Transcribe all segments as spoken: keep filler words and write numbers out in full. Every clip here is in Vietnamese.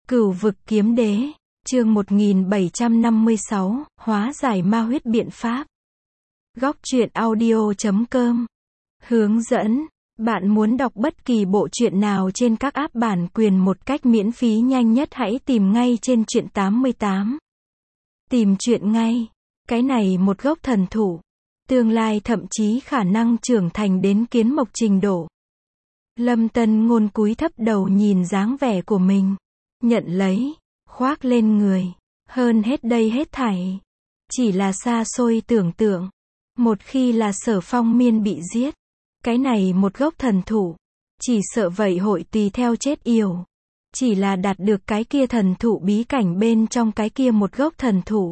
Cửu vực kiếm đế, chương một nghìn bảy trăm năm mươi sáu, hóa giải ma huyết biện pháp. Góc truyện audio chấm com. Hướng dẫn, bạn muốn đọc bất kỳ bộ truyện nào trên các app bản quyền một cách miễn phí nhanh nhất hãy tìm ngay trên truyện tám mươi tám. Tìm truyện ngay, cái này một gốc thần thụ, tương lai thậm chí khả năng trưởng thành đến kiến mộc trình độ. Lâm Tân Ngôn cúi thấp đầu nhìn dáng vẻ của mình, nhận lấy, khoác lên người, hơn hết đây hết thảy, chỉ là xa xôi tưởng tượng, một khi là Sở Phong Miên bị giết, cái này một gốc thần thụ, chỉ sợ vậy hội tùy theo chết yểu, chỉ là đạt được cái kia thần thụ bí cảnh bên trong cái kia một gốc thần thụ,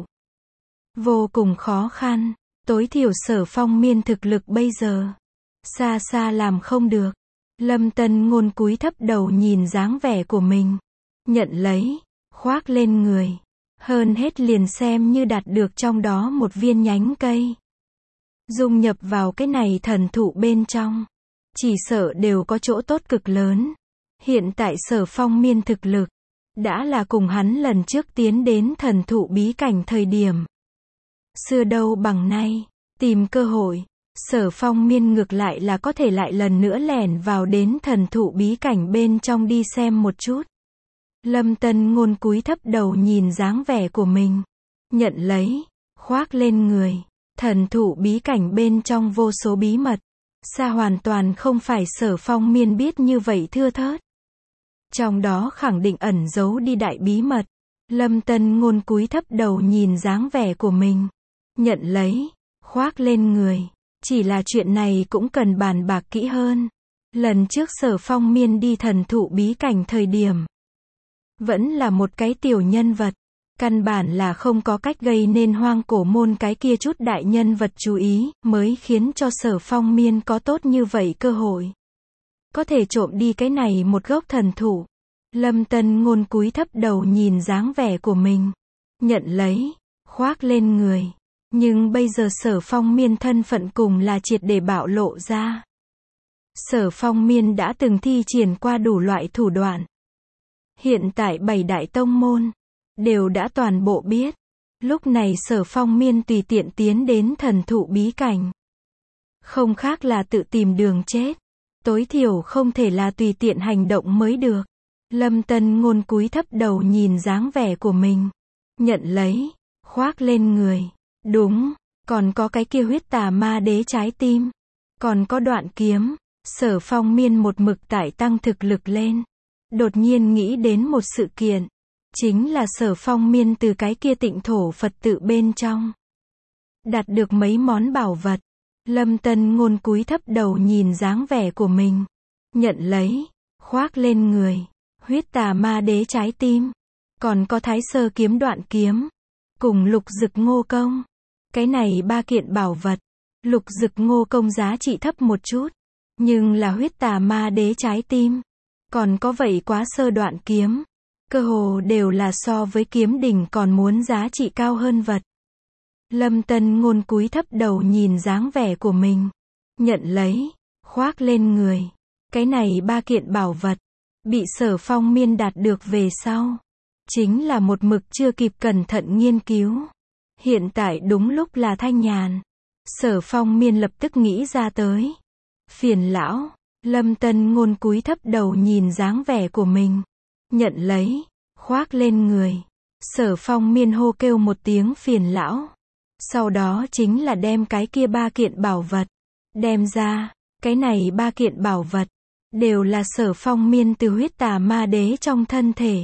vô cùng khó khăn, tối thiểu Sở Phong Miên thực lực bây giờ, xa xa làm không được. Lâm Tân Ngôn cúi thấp đầu nhìn dáng vẻ của mình, nhận lấy, khoác lên người, hơn hết liền xem như đạt được trong đó một viên nhánh cây. Dung nhập vào cái này thần thụ bên trong, chỉ sợ đều có chỗ tốt cực lớn. Hiện tại Sở Phong Miên thực lực, đã là cùng hắn lần trước tiến đến thần thụ bí cảnh thời điểm. Xưa đâu bằng nay, tìm cơ hội. Sở Phong Miên ngược lại là có thể lại lần nữa lẻn vào đến thần thụ bí cảnh bên trong đi xem một chút. Lâm Tân Ngôn cúi thấp đầu nhìn dáng vẻ của mình, nhận lấy, khoác lên người, thần thụ bí cảnh bên trong vô số bí mật, xa hoàn toàn không phải Sở Phong Miên biết như vậy thưa thớt. Trong đó khẳng định ẩn giấu đi đại bí mật. Lâm Tân Ngôn cúi thấp đầu nhìn dáng vẻ của mình, nhận lấy, khoác lên người. Chỉ là chuyện này cũng cần bàn bạc kỹ hơn. Lần trước Sở Phong Miên đi thần thụ bí cảnh thời điểm, vẫn là một cái tiểu nhân vật, căn bản là không có cách gây nên hoang cổ môn cái kia chút đại nhân vật chú ý, mới khiến cho Sở Phong Miên có tốt như vậy cơ hội. Có thể trộm đi cái này một gốc thần thụ. Lâm Tân Ngôn cúi thấp đầu nhìn dáng vẻ của mình, nhận lấy, khoác lên người. Nhưng bây giờ Sở Phong Miên thân phận cùng là triệt để bạo lộ ra. Sở Phong Miên đã từng thi triển qua đủ loại thủ đoạn. Hiện tại bảy đại tông môn, đều đã toàn bộ biết. Lúc này Sở Phong Miên tùy tiện tiến đến thần thụ bí cảnh. Không khác là tự tìm đường chết. Tối thiểu không thể là tùy tiện hành động mới được. Lâm Tân Ngôn cúi thấp đầu nhìn dáng vẻ của mình. Nhận lấy, khoác lên người. Đúng, còn có cái kia huyết tà ma đế trái tim, còn có đoạn kiếm. Sở Phong Miên một mực tại tăng thực lực lên, đột nhiên nghĩ đến một sự kiện, chính là Sở Phong Miên từ cái kia Tịnh Thổ Phật tự bên trong đạt được mấy món bảo vật. Lâm Tân Ngôn cúi thấp đầu nhìn dáng vẻ của mình, nhận lấy, khoác lên người, huyết tà ma đế trái tim, còn có Thái Sơ kiếm đoạn kiếm, cùng Lục Dực Ngô Công. Cái này ba kiện bảo vật, Lục Dực Ngô Công giá trị thấp một chút, nhưng là huyết tà ma đế trái tim, còn có vậy quá sơ đoạn kiếm, cơ hồ đều là so với kiếm đỉnh còn muốn giá trị cao hơn vật. Lâm Tân Ngôn cúi thấp đầu nhìn dáng vẻ của mình, nhận lấy, khoác lên người. Cái này ba kiện bảo vật, bị Sở Phong Miên đạt được về sau, chính là một mực chưa kịp cẩn thận nghiên cứu. Hiện tại đúng lúc là thanh nhàn. Sở Phong Miên lập tức nghĩ ra tới. Phiền lão. Lâm Tân Ngôn cúi thấp đầu nhìn dáng vẻ của mình, nhận lấy, khoác lên người. Sở Phong Miên hô kêu một tiếng phiền lão. Sau đó chính là đem cái kia ba kiện bảo vật đem ra. Cái này ba kiện bảo vật đều là Sở Phong Miên từ huyết tà ma đế trong thân thể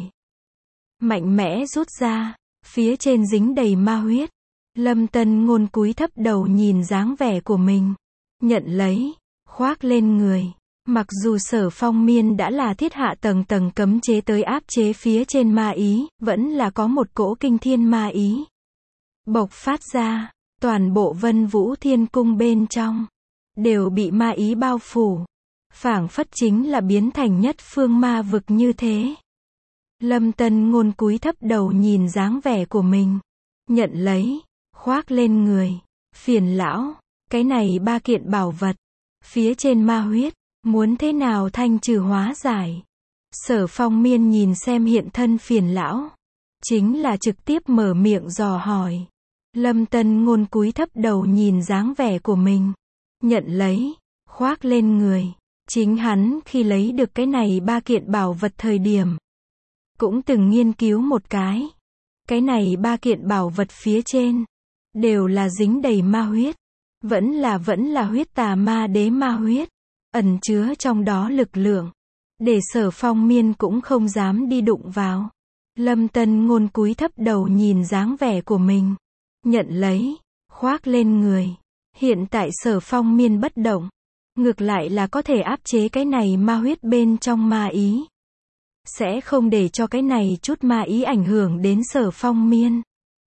mạnh mẽ rút ra. Phía trên dính đầy ma huyết. Lâm Tân Ngôn cúi thấp đầu nhìn dáng vẻ của mình, nhận lấy, khoác lên người. Mặc dù Sở Phong Miên đã là thiết hạ tầng tầng cấm chế tới áp chế phía trên ma ý, vẫn là có một cỗ kinh thiên ma ý bộc phát ra. Toàn bộ Vân Vũ Thiên Cung bên trong đều bị ma ý bao phủ, phảng phất chính là biến thành nhất phương ma vực như thế. Lâm Tân Ngôn cúi thấp đầu nhìn dáng vẻ của mình, nhận lấy, khoác lên người. Phiền lão, cái này ba kiện bảo vật, phía trên ma huyết, muốn thế nào thanh trừ hóa giải. Sở Phong Miên nhìn xem hiện thân Phiền lão, chính là trực tiếp mở miệng dò hỏi. Lâm Tân Ngôn cúi thấp đầu nhìn dáng vẻ của mình, nhận lấy, khoác lên người. Chính hắn khi lấy được cái này ba kiện bảo vật thời điểm, cũng từng nghiên cứu một cái. Cái này ba kiện bảo vật phía trên, đều là dính đầy ma huyết. Vẫn là vẫn là huyết tà ma đế ma huyết, ẩn chứa trong đó lực lượng, để Sở Phong Miên cũng không dám đi đụng vào. Lâm Tân Ngôn cúi thấp đầu nhìn dáng vẻ của mình, nhận lấy, khoác lên người. Hiện tại Sở Phong Miên bất động, ngược lại là có thể áp chế cái này ma huyết bên trong ma ý. Sẽ không để cho cái này chút ma ý ảnh hưởng đến Sở Phong Miên.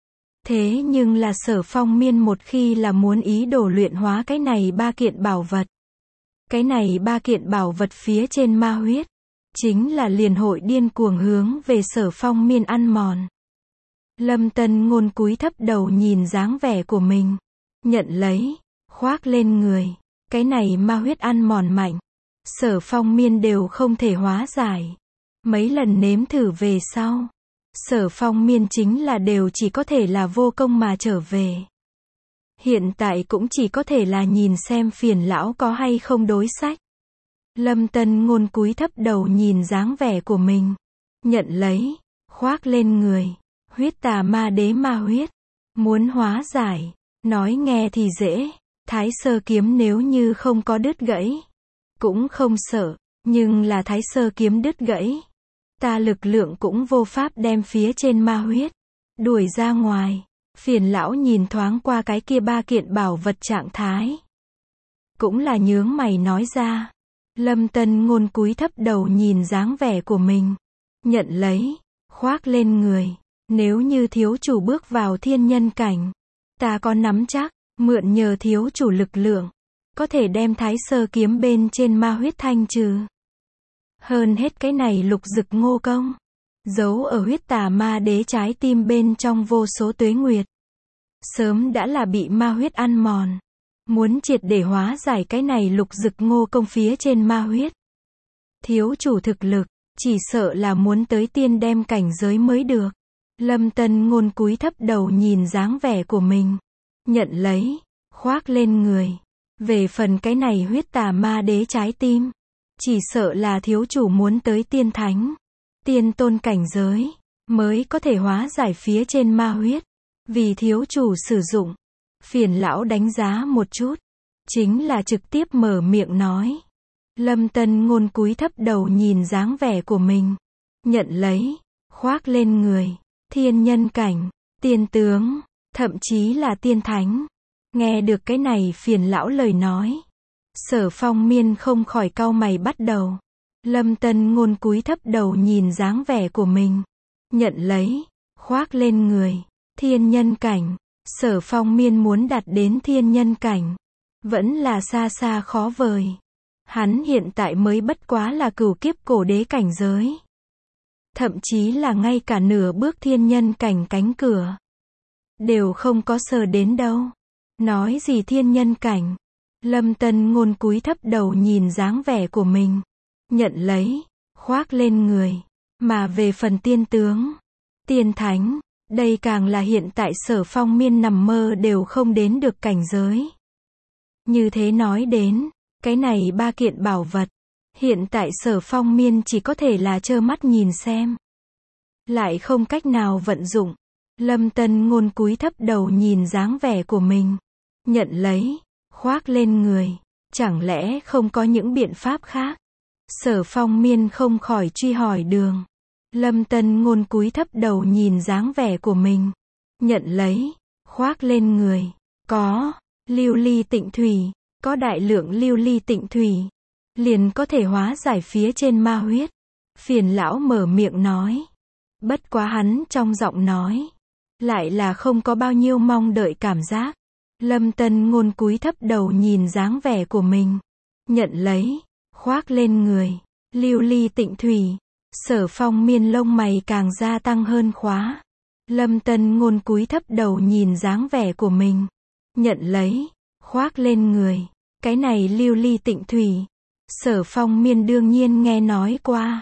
Thế nhưng là Sở Phong Miên một khi là muốn ý đồ luyện hóa cái này ba kiện bảo vật. Cái này ba kiện bảo vật phía trên ma huyết, chính là liền hội điên cuồng hướng về Sở Phong Miên ăn mòn. Lâm Tân Ngôn cúi thấp đầu nhìn dáng vẻ của mình, nhận lấy, khoác lên người. Cái này ma huyết ăn mòn mạnh, Sở Phong Miên đều không thể hóa giải. Mấy lần nếm thử về sau, Sở Phong Miên chính là đều chỉ có thể là vô công mà trở về. Hiện tại cũng chỉ có thể là nhìn xem Phiền lão có hay không đối sách. Lâm Tân Ngôn cúi thấp đầu nhìn dáng vẻ của mình, nhận lấy, khoác lên người. Huyết tà ma đế ma huyết, muốn hóa giải, nói nghe thì dễ. Thái sơ kiếm nếu như không có đứt gãy, cũng không sợ, nhưng là thái sơ kiếm đứt gãy, ta lực lượng cũng vô pháp đem phía trên ma huyết đuổi ra ngoài. Phiền lão nhìn thoáng qua cái kia ba kiện bảo vật trạng thái, cũng là nhướng mày nói ra. Lâm Tân Ngôn cúi thấp đầu nhìn dáng vẻ của mình, nhận lấy, khoác lên người. Nếu như thiếu chủ bước vào thiên nhân cảnh, ta có nắm chắc, mượn nhờ thiếu chủ lực lượng, có thể đem thái sơ kiếm bên trên ma huyết thanh trừ. Hơn hết cái này lục dực ngô công, giấu ở huyết tà ma đế trái tim bên trong vô số tuế nguyệt, sớm đã là bị ma huyết ăn mòn. Muốn triệt để hóa giải cái này lục dực ngô công phía trên ma huyết, thiếu chủ thực lực, chỉ sợ là muốn tới tiên đem cảnh giới mới được. Lâm Tân Ngôn cúi thấp đầu nhìn dáng vẻ của mình, nhận lấy, khoác lên người. Về phần cái này huyết tà ma đế trái tim, chỉ sợ là thiếu chủ muốn tới tiên thánh, tiên tôn cảnh giới, mới có thể hóa giải phía trên ma huyết. Vì thiếu chủ sử dụng, Phiền lão đánh giá một chút, chính là trực tiếp mở miệng nói. Lâm Tân Ngôn cúi thấp đầu nhìn dáng vẻ của mình, nhận lấy, khoác lên người. Thiên nhân cảnh, tiên tướng, thậm chí là tiên thánh. Nghe được cái này Phiền lão lời nói, Sở Phong Miên không khỏi cau mày bắt đầu. Lâm Tân Ngôn cúi thấp đầu nhìn dáng vẻ của mình, nhận lấy, khoác lên người. Thiên nhân cảnh, Sở Phong Miên muốn đạt đến thiên nhân cảnh, vẫn là xa xa khó vời. Hắn hiện tại mới bất quá là cửu kiếp cổ đế cảnh giới. Thậm chí là ngay cả nửa bước thiên nhân cảnh cánh cửa, đều không có sờ đến đâu. Nói gì thiên nhân cảnh. Lâm Tân Ngôn cúi thấp đầu nhìn dáng vẻ của mình, nhận lấy, khoác lên người. Mà về phần tiên tướng, tiên thánh, đây càng là hiện tại Sở Phong Miên nằm mơ đều không đến được cảnh giới. Như thế nói đến, cái này ba kiện bảo vật, hiện tại Sở Phong Miên chỉ có thể là trơ mắt nhìn xem, lại không cách nào vận dụng. Lâm Tân Ngôn cúi thấp đầu nhìn dáng vẻ của mình, nhận lấy, khoác lên người. Chẳng lẽ không có những biện pháp khác? Sở Phong Miên không khỏi truy hỏi đường. Lâm Tân Ngôn cúi thấp đầu nhìn dáng vẻ của mình, nhận lấy, khoác lên người. Có, lưu ly tịnh thủy, có đại lượng lưu ly tịnh thủy, liền có thể hóa giải phía trên ma huyết. Phiền lão mở miệng nói. Bất quá hắn trong giọng nói, lại là không có bao nhiêu mong đợi cảm giác. Lâm Tân Ngôn cúi thấp đầu nhìn dáng vẻ của mình, nhận lấy, khoác lên người. Lưu ly tịnh thủy. Sở Phong Miên lông mày càng gia tăng hơn khóa. Lâm Tân Ngôn cúi thấp đầu nhìn dáng vẻ của mình, nhận lấy, khoác lên người. Cái này lưu ly tịnh thủy, Sở Phong Miên đương nhiên nghe nói qua.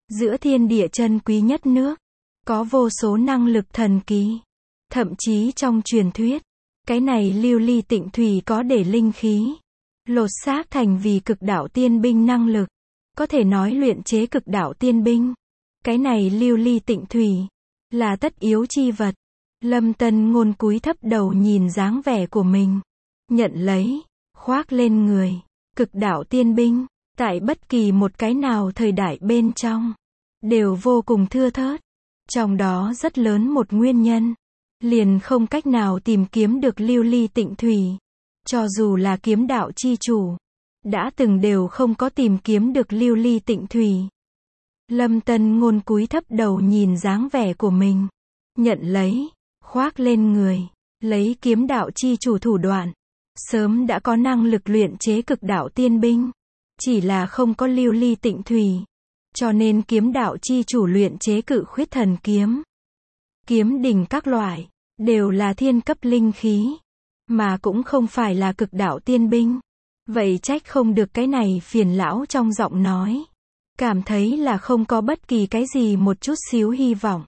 Giữa thiên địa chân quý nhất nước, có vô số năng lực thần kỳ. Thậm chí trong truyền thuyết, cái này lưu ly tịnh thủy có để linh khí lột xác thành vì cực đạo tiên binh năng lực. Có thể nói luyện chế cực đạo tiên binh. Cái này lưu ly tịnh thủy là tất yếu chi vật. Lâm Tân Ngôn cúi thấp đầu nhìn dáng vẻ của mình, nhận lấy, khoác lên người. Cực đạo tiên binh, tại bất kỳ một cái nào thời đại bên trong, đều vô cùng thưa thớt. Trong đó rất lớn một nguyên nhân, liền không cách nào tìm kiếm được lưu ly tịnh thủy. Cho dù là kiếm đạo chi chủ, đã từng đều không có tìm kiếm được lưu ly tịnh thủy. Lâm Tân Ngôn cúi thấp đầu nhìn dáng vẻ của mình, nhận lấy, khoác lên người, lấy kiếm đạo chi chủ thủ đoạn, sớm đã có năng lực luyện chế cực đạo tiên binh, chỉ là không có lưu ly tịnh thủy, cho nên kiếm đạo chi chủ luyện chế cự khuyết thần kiếm, kiếm đỉnh các loại, đều là thiên cấp linh khí, mà cũng không phải là cực đạo tiên binh. Vậy trách không được cái này phiền lão trong giọng nói, cảm thấy là không có bất kỳ cái gì một chút xíu hy vọng.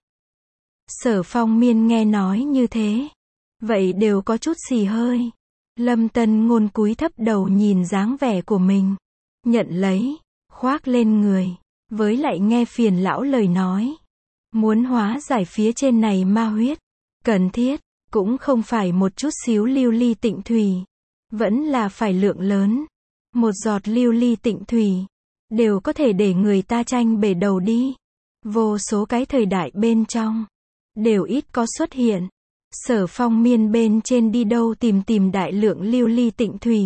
Sở Phong Miên nghe nói như thế, vậy đều có chút xì hơi. Lâm Tân Ngôn cúi thấp đầu nhìn dáng vẻ của mình, nhận lấy, khoác lên người, với lại nghe phiền lão lời nói. Muốn hóa giải phía trên này ma huyết, cần thiết, cũng không phải một chút xíu lưu ly tịnh thủy, vẫn là phải lượng lớn. Một giọt lưu ly tịnh thủy, đều có thể để người ta tranh bể đầu đi. Vô số cái thời đại bên trong, đều ít có xuất hiện. Sở Phong Miên bên trên đi đâu tìm tìm đại lượng lưu ly tịnh thủy.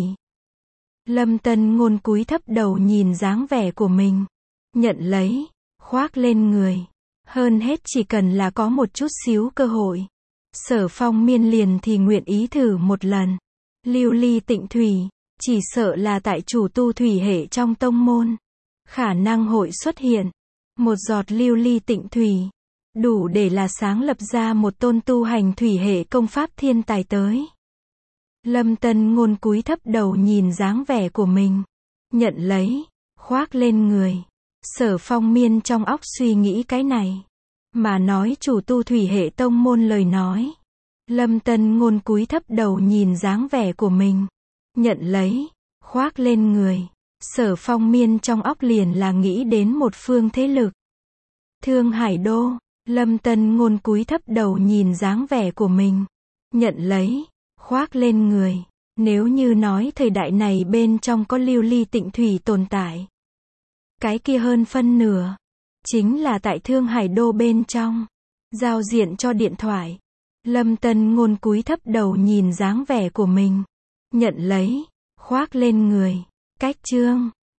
Lâm Tân Ngôn cúi thấp đầu nhìn dáng vẻ của mình, nhận lấy, khoác lên người. Hơn hết chỉ cần là có một chút xíu cơ hội, Sở Phong Miên liền thì nguyện ý thử một lần. Lưu ly tịnh thủy, chỉ sợ là tại chủ tu thủy hệ trong tông môn, khả năng hội xuất hiện. Một giọt lưu ly tịnh thủy, đủ để là sáng lập ra một tôn tu hành thủy hệ công pháp thiên tài tới. Lâm Tân Ngôn cúi thấp đầu nhìn dáng vẻ của mình, nhận lấy, khoác lên người. Sở Phong Miên trong óc suy nghĩ cái này, mà nói chủ tu thủy hệ tông môn lời nói. Lâm Tân Ngôn cúi thấp đầu nhìn dáng vẻ của mình, nhận lấy, khoác lên người. Sở Phong Miên trong óc liền là nghĩ đến một phương thế lực. Thương Hải Đô. Lâm Tân Ngôn cúi thấp đầu nhìn dáng vẻ của mình, nhận lấy, khoác lên người. Nếu như nói thời đại này bên trong có lưu ly tịnh thủy tồn tại, cái kia hơn phân nửa chính là tại Thương Hải Đô bên trong. Giao diện cho điện thoại. Lâm Tân Ngôn cúi thấp đầu nhìn dáng vẻ của mình, nhận lấy, khoác lên người. Cách chương